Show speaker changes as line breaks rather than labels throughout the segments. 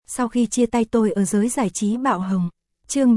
Sau khi chia tay tôi ở giới giải trí bạo hồng. Chương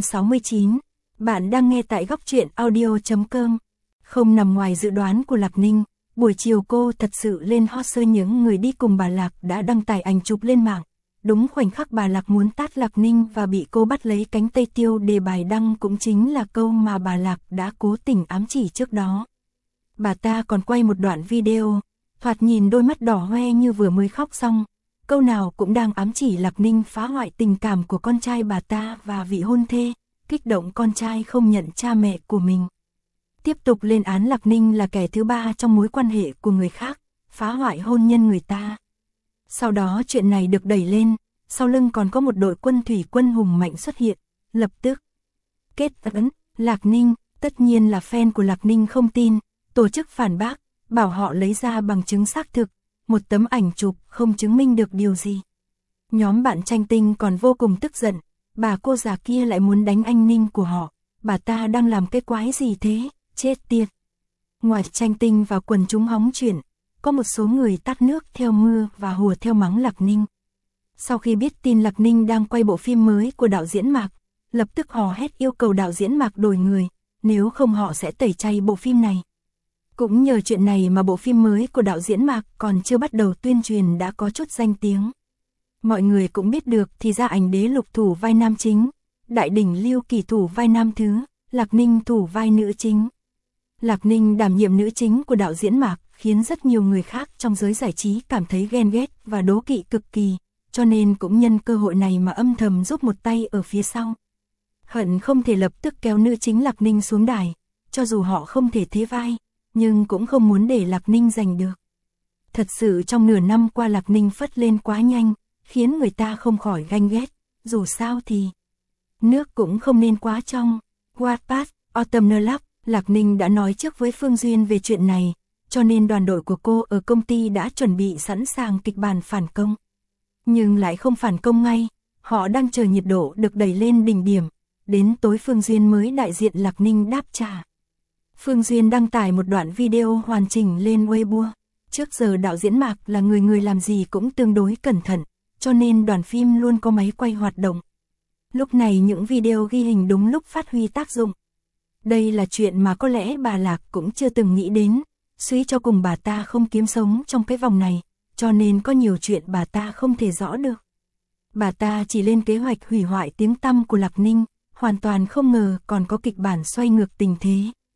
369. Bạn đang nghe tại góc truyện audio.com. Không nằm ngoài dự đoán của Lạc Ninh, buổi chiều cô thật sự lên hot search những người đi cùng bà Lạc đã đăng tải ảnh chụp lên mạng. Đúng khoảnh khắc bà Lạc muốn tát Lạc Ninh và bị cô bắt lấy cánh tay tiêu đề bài đăng cũng chính là câu mà bà Lạc đã cố tình ám chỉ trước đó. Bà ta còn quay một đoạn video, thoạt nhìn đôi mắt đỏ hoe như vừa mới khóc xong. Câu nào cũng đang ám chỉ Lạc Ninh phá hoại tình cảm của con trai bà ta và vị hôn thê, kích động con trai không nhận cha mẹ của mình. Tiếp tục lên án Lạc Ninh là kẻ thứ ba trong mối quan hệ của người khác, phá hoại hôn nhân người ta. Sau đó chuyện này được đẩy lên, sau lưng còn có một đội quân thủy quân hùng mạnh xuất hiện, lập tức kết ấn, Lạc Ninh, tất nhiên là fan của Lạc Ninh không tin, tổ chức phản bác, bảo họ lấy ra bằng chứng xác thực, một tấm ảnh chụp không chứng minh được điều gì. Nhóm bạn Tranh Tinh còn vô cùng tức giận, bà cô già kia lại muốn đánh anh Ninh của họ, bà ta đang làm cái quái gì thế, chết tiệt. Ngoài Tranh Tinh và quần chúng hóng chuyện, có một số người tát nước theo mưa và hùa theo mắng Lạc Ninh. Sau khi biết tin Lạc Ninh đang quay bộ phim mới của đạo diễn Mạc, lập tức hò hét yêu cầu đạo diễn Mạc đổi người, nếu không họ sẽ tẩy chay bộ phim này. Cũng nhờ chuyện này mà bộ phim mới của đạo diễn Mạc còn chưa bắt đầu tuyên truyền đã có chút danh tiếng. Mọi người cũng biết được thì ra Ảnh Đế Lục thủ vai nam chính, Đại Đỉnh Lưu Kỳ thủ vai nam thứ, Lạc Ninh thủ vai nữ chính. Lạc Ninh đảm nhiệm nữ chính của đạo diễn Mạc khiến rất nhiều người khác trong giới giải trí cảm thấy ghen ghét và đố kỵ cực kỳ, cho nên cũng nhân cơ hội này mà âm thầm giúp một tay ở phía sau. Hận không thể lập tức kéo nữ chính Lạc Ninh xuống đài, cho dù họ không thể thế vai, nhưng cũng không muốn để Lạc Ninh giành được. Thật sự trong nửa năm qua Lạc Ninh phất lên quá nhanh, khiến người ta không khỏi ganh ghét, dù sao thì nước cũng không nên quá trong. Wattpad, Autumn Love, Lạc Ninh đã nói trước với Phương Duyên về chuyện này, cho nên đoàn đội của cô ở công ty đã chuẩn bị sẵn sàng kịch bản phản công. Nhưng lại không phản công ngay, họ đang chờ nhiệt độ được đẩy lên đỉnh điểm, đến tối Phương Duyên mới đại diện Lạc Ninh đáp trả. Phương Duyên đăng tải một đoạn video hoàn chỉnh lên Weibo. Trước giờ đạo diễn Mạc là người làm gì cũng tương đối cẩn thận, cho nên đoàn phim luôn có máy quay hoạt động. Lúc này những video ghi hình đúng lúc phát huy tác dụng. Đây là chuyện mà có lẽ bà Lạc cũng chưa từng nghĩ đến, suy cho cùng bà ta không kiếm sống trong cái vòng này, cho nên có nhiều chuyện bà ta không thể rõ được. Bà ta chỉ lên kế hoạch hủy hoại tiếng tăm của Lạc Ninh, hoàn toàn không ngờ còn có kịch bản xoay ngược tình thế.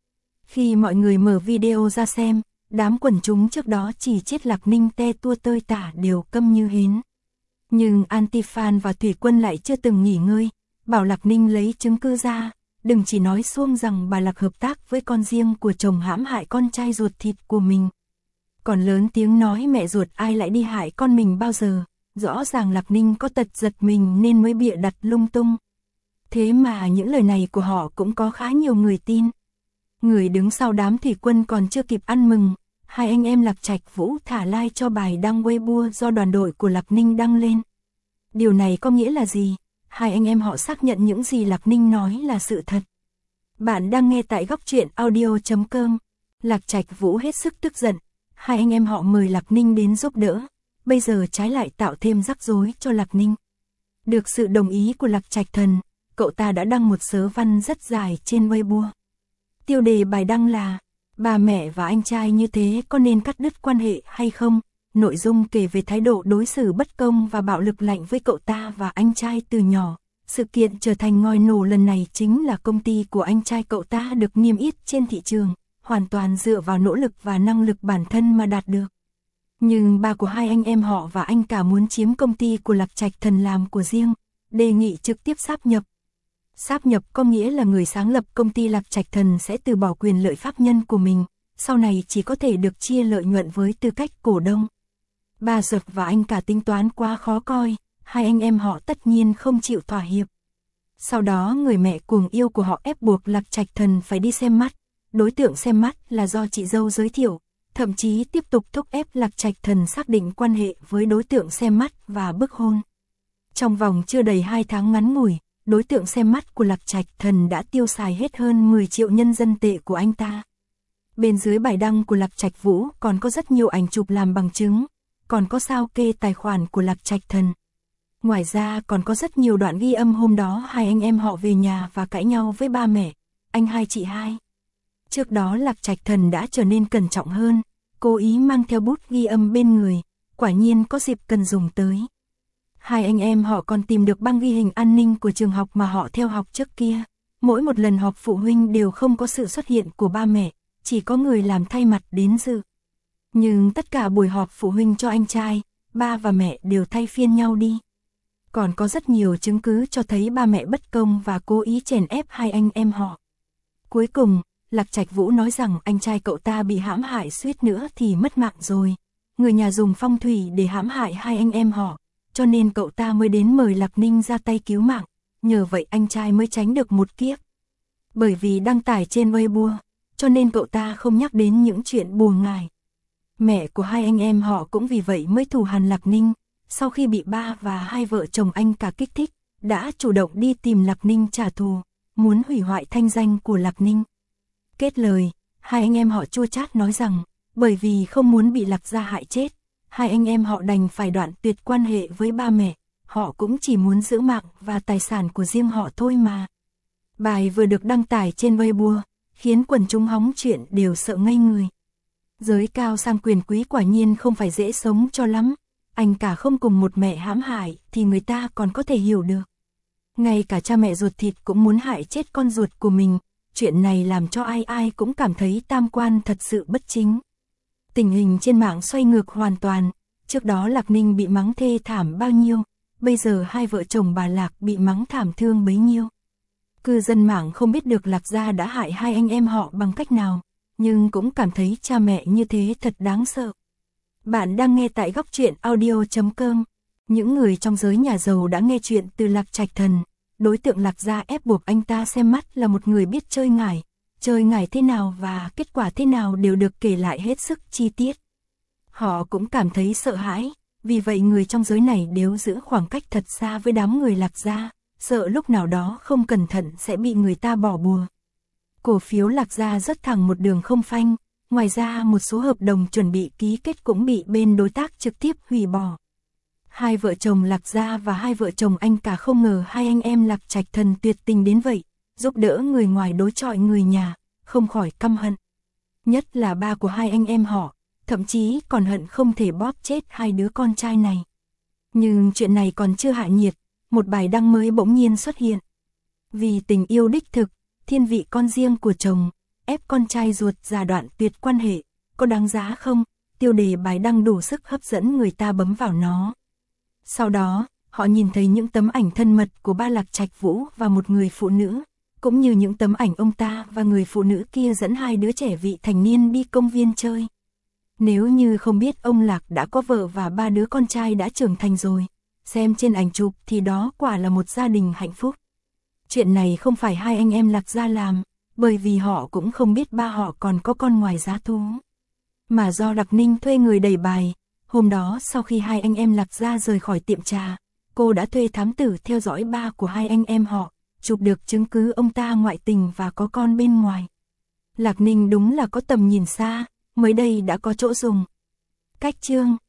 Khi mọi người mở video ra xem, đám quần chúng trước đó chỉ chết Lạc Ninh te tua tơi tả đều câm như hến. Nhưng anti-fan và thủy quân lại chưa từng nghỉ ngơi, bảo Lạc Ninh lấy chứng cứ ra, đừng chỉ nói xuông rằng bà Lạc hợp tác với con riêng của chồng hãm hại con trai ruột thịt của mình. Còn lớn tiếng nói mẹ ruột ai lại đi hại con mình bao giờ, rõ ràng Lạc Ninh có tật giật mình nên mới bịa đặt lung tung. Thế mà những lời này của họ cũng có khá nhiều người tin. Người đứng sau đám thủy quân còn chưa kịp ăn mừng, hai anh em Lạc Trạch Vũ thả like cho bài đăng Weibo do đoàn đội của Lạc Ninh đăng lên. Điều này có nghĩa là gì? Hai anh em họ xác nhận những gì Lạc Ninh nói là sự thật. Bạn đang nghe tại góc truyện audio.com. Lạc Trạch Vũ hết sức tức giận, hai anh em họ mời Lạc Ninh đến giúp đỡ, bây giờ trái lại tạo thêm rắc rối cho Lạc Ninh. Được sự đồng ý của Lạc Trạch Thần, cậu ta đã đăng một sớ văn rất dài trên Weibo. Tiêu đề bài đăng là bà mẹ và anh trai như thế có nên cắt đứt quan hệ hay không? Nội dung kể về thái độ đối xử bất công và bạo lực lạnh với cậu ta và anh trai từ nhỏ. Sự kiện trở thành ngòi nổ lần này chính là công ty của anh trai cậu ta được niêm yết trên thị trường, hoàn toàn dựa vào nỗ lực và năng lực bản thân mà đạt được. Nhưng ba của hai anh em họ và anh cả muốn chiếm công ty của Lạc Trạch Thần làm của riêng, đề nghị trực tiếp sáp nhập. Sáp nhập có nghĩa là người sáng lập công ty Lạc Trạch Thần sẽ từ bỏ quyền lợi pháp nhân của mình, sau này chỉ có thể được chia lợi nhuận với tư cách cổ đông. Bà ruột và anh cả tính toán quá khó coi, hai anh em họ tất nhiên không chịu thỏa hiệp. Sau đó người mẹ cuồng yêu của họ ép buộc Lạc Trạch Thần phải đi xem mắt, đối tượng xem mắt là do chị dâu giới thiệu, thậm chí tiếp tục thúc ép Lạc Trạch Thần xác định quan hệ với đối tượng xem mắt và bức hôn. Trong vòng chưa đầy 2 tháng ngắn ngủi, đối tượng xem mắt của Lạc Trạch Thần đã tiêu xài hết hơn 10 triệu nhân dân tệ của anh ta. Bên dưới bài đăng của Lạc Trạch Vũ còn có rất nhiều ảnh chụp làm bằng chứng, còn có sao kê tài khoản của Lạc Trạch Thần. Ngoài ra còn có rất nhiều đoạn ghi âm hôm đó hai anh em họ về nhà và cãi nhau với ba mẹ, anh hai chị hai. Trước đó Lạc Trạch Thần đã trở nên cẩn trọng hơn, cố ý mang theo bút ghi âm bên người, quả nhiên có dịp cần dùng tới. Hai anh em họ còn tìm được băng ghi hình an ninh của trường học mà họ theo học trước kia. Mỗi một lần họp phụ huynh đều không có sự xuất hiện của ba mẹ, chỉ có người làm thay mặt đến dự. Nhưng tất cả buổi họp phụ huynh cho anh trai, ba và mẹ đều thay phiên nhau đi. Còn có rất nhiều chứng cứ cho thấy ba mẹ bất công và cố ý chèn ép hai anh em họ. Cuối cùng, Lạc Trạch Vũ nói rằng anh trai cậu ta bị hãm hại suýt nữa thì mất mạng rồi. Người nhà dùng phong thủy để hãm hại hai anh em họ, cho nên cậu ta mới đến mời Lạc Ninh ra tay cứu mạng, nhờ vậy anh trai mới tránh được một kiếp. Bởi vì đăng tải trên Weibo, cho nên cậu ta không nhắc đến những chuyện buồn ngài. Mẹ của hai anh em họ cũng vì vậy mới thù hằn Lạc Ninh, sau khi bị ba và hai vợ chồng anh cả kích thích, đã chủ động đi tìm Lạc Ninh trả thù, muốn hủy hoại thanh danh của Lạc Ninh. Kết lời, hai anh em họ chua chát nói rằng, bởi vì không muốn bị Lạc gia hại chết, hai anh em họ đành phải đoạn tuyệt quan hệ với ba mẹ, họ cũng chỉ muốn giữ mạng và tài sản của riêng họ thôi mà. Bài vừa được đăng tải trên Weibo, khiến quần chúng hóng chuyện đều sợ ngây người. Giới cao sang quyền quý quả nhiên không phải dễ sống cho lắm, anh cả không cùng một mẹ hãm hại thì người ta còn có thể hiểu được. Ngay cả cha mẹ ruột thịt cũng muốn hại chết con ruột của mình, chuyện này làm cho ai ai cũng cảm thấy tam quan thật sự bất chính. Tình hình trên mạng xoay ngược hoàn toàn, trước đó Lạc Ninh bị mắng thê thảm bao nhiêu, bây giờ hai vợ chồng bà Lạc bị mắng thảm thương bấy nhiêu. Cư dân mạng không biết được Lạc gia đã hại hai anh em họ bằng cách nào, nhưng cũng cảm thấy cha mẹ như thế thật đáng sợ. Bạn đang nghe tại góc truyện audio.com. Những người trong giới nhà giàu đã nghe chuyện từ Lạc Trạch Thần. Đối tượng Lạc gia ép buộc anh ta xem mắt là một người biết chơi ngải thế nào và kết quả thế nào đều được kể lại hết sức chi tiết. Họ cũng cảm thấy sợ hãi, vì vậy người trong giới này đều giữ khoảng cách thật xa với đám người Lạc gia, sợ lúc nào đó không cẩn thận sẽ bị người ta bỏ bùa. Cổ phiếu Lạc gia rất thẳng một đường không phanh, ngoài ra một số hợp đồng chuẩn bị ký kết cũng bị bên đối tác trực tiếp hủy bỏ. Hai vợ chồng Lạc gia và hai vợ chồng anh cả không ngờ hai anh em Lạc Trạch Thần tuyệt tình đến vậy, giúp đỡ người ngoài đối chọi người nhà, không khỏi căm hận. Nhất là ba của hai anh em họ, thậm chí còn hận không thể bóp chết hai đứa con trai này. Nhưng chuyện này còn chưa hạ nhiệt, một bài đăng mới bỗng nhiên xuất hiện. Vì tình yêu đích thực, thiên vị con riêng của chồng, ép con trai ruột già đoạn tuyệt quan hệ, có đáng giá không? Tiêu đề bài đăng đủ sức hấp dẫn người ta bấm vào nó. Sau đó, họ nhìn thấy những tấm ảnh thân mật của ba Lạc Trạch Vũ và một người phụ nữ, cũng như những tấm ảnh ông ta và người phụ nữ kia dẫn hai đứa trẻ vị thành niên đi công viên chơi. Nếu như không biết ông Lạc đã có vợ và ba đứa con trai đã trưởng thành rồi, xem trên ảnh chụp thì đó quả là một gia đình hạnh phúc. Chuyện này không phải hai anh em Lạc gia làm, bởi vì họ cũng không biết ba họ còn có con ngoài giá thú. Mà do Lạc Ninh thuê người đẩy bài, hôm đó sau khi hai anh em Lạc gia rời khỏi tiệm trà, cô đã thuê thám tử theo dõi ba của hai anh em họ, chụp được chứng cứ ông ta ngoại tình và có con bên ngoài. Lạc Ninh đúng là có tầm nhìn xa, mới đây đã có chỗ dùng. Cách chương